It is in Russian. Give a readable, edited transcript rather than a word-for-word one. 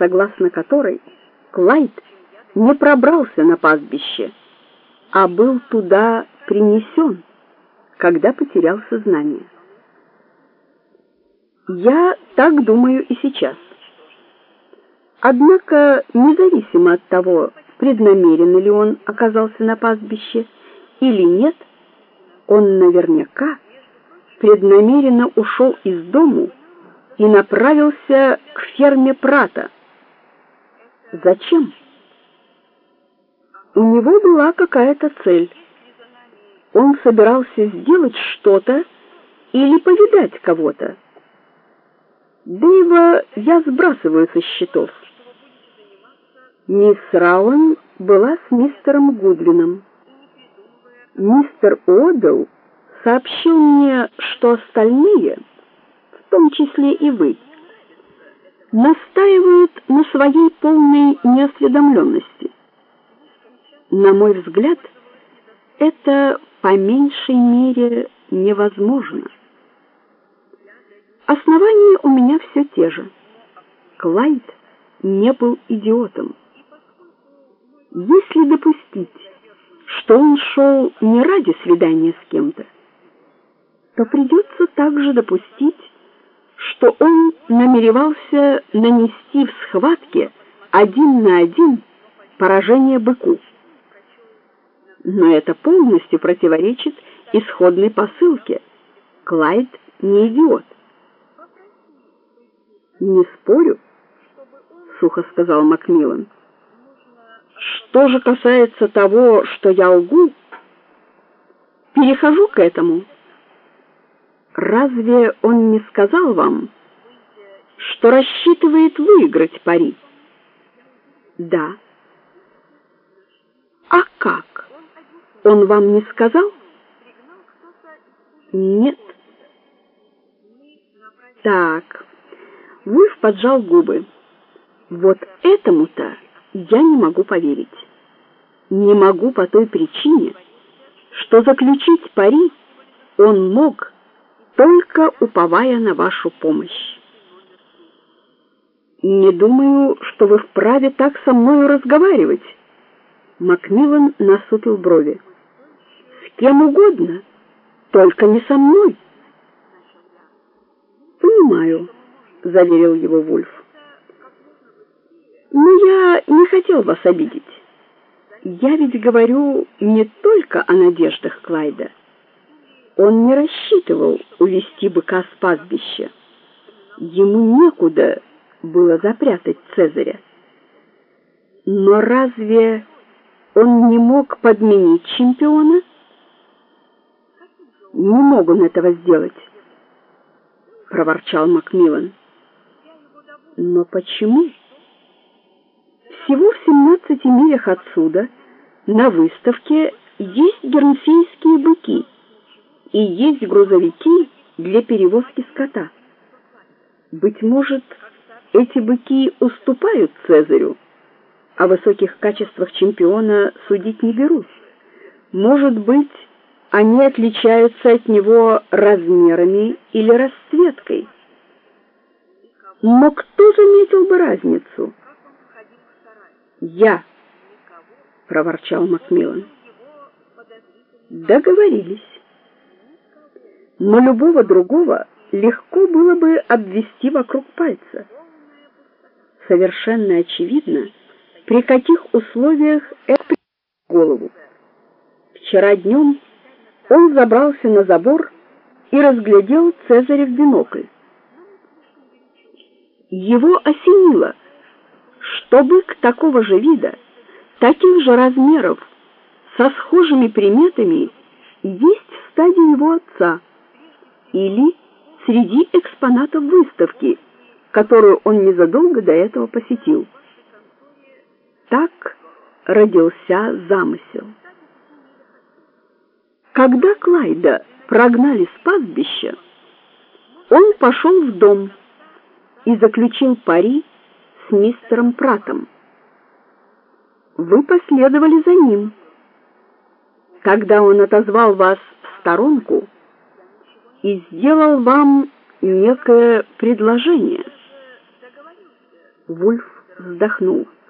согласно которой Клайд не пробрался на пастбище, а был туда принесен, когда потерял сознание. Я так думаю и сейчас. Однако, независимо от того, преднамеренно ли он оказался на пастбище или нет, он наверняка преднамеренно ушел из дому и направился к ферме Прата. Зачем? У него была какая-то цель. Он собирался сделать что-то или повидать кого-то. Дэйва я сбрасываю со счетов. Мисс Рауэн была с мистером Гудвином. Мистер Одел сообщил мне, что остальные, в том числе и вы, настаивают на своей полной неосведомленности. На мой взгляд, это по меньшей мере невозможно. Основания у меня все те же. Клайд не был идиотом. Если допустить, что он шел не ради свидания с кем-то, то придется также допустить, что он намеревался нанести в схватке 1 на 1 поражение быку. Но это полностью противоречит исходной посылке. Клайд не идиот. «Не спорю», — сухо сказал Макмиллан. «Что же касается того, что я лгу, перехожу к этому. Разве он не сказал вам, что рассчитывает выиграть пари?» «Да». «А как? Он вам не сказал?» «Нет». «Так». Вульф поджал губы. «Вот этому-то я не могу поверить. Не могу по той причине, что заключить пари он мог, только уповая на вашу помощь». «Не думаю, что вы вправе так со мною разговаривать». Макмиллан насупил брови. «С кем угодно, только не со мной». «Понимаю», — заверил его Вульф. «Но я не хотел вас обидеть. Я ведь говорю не только о надеждах Клайда. Он не рассчитывал увести быка с пастбища. Ему некуда было запрятать Цезаря. Но разве он не мог подменить чемпиона? Не мог он этого сделать», — проворчал Макмиллан. «Но почему? Всего в 17 милях отсюда на выставке есть гернсейские быки и есть грузовики для перевозки скота. Быть может, эти быки уступают Цезарю, о высоких качествах чемпиона судить не берусь. Может быть, они отличаются от него размерами или расцветкой. Но кто заметил бы разницу?» «Я», — проворчал Макмиллан. «Договорились. Но любого другого легко было бы обвести вокруг пальца. Совершенно очевидно, при каких условиях это пришло в голову. Вчера днем он забрался на забор и разглядел Цезаря в бинокль. Его осенило, что бык такого же вида, таких же размеров, со схожими приметами есть в стаде его отца или среди экспонатов выставки, которую он незадолго до этого посетил. Так родился замысел. Когда Клайда прогнали с пастбища, он пошел в дом и заключил пари с мистером Пратом. Вы последовали за ним. Когда он отозвал вас в сторонку и сделал вам некое предложение. Вульф вздохнул.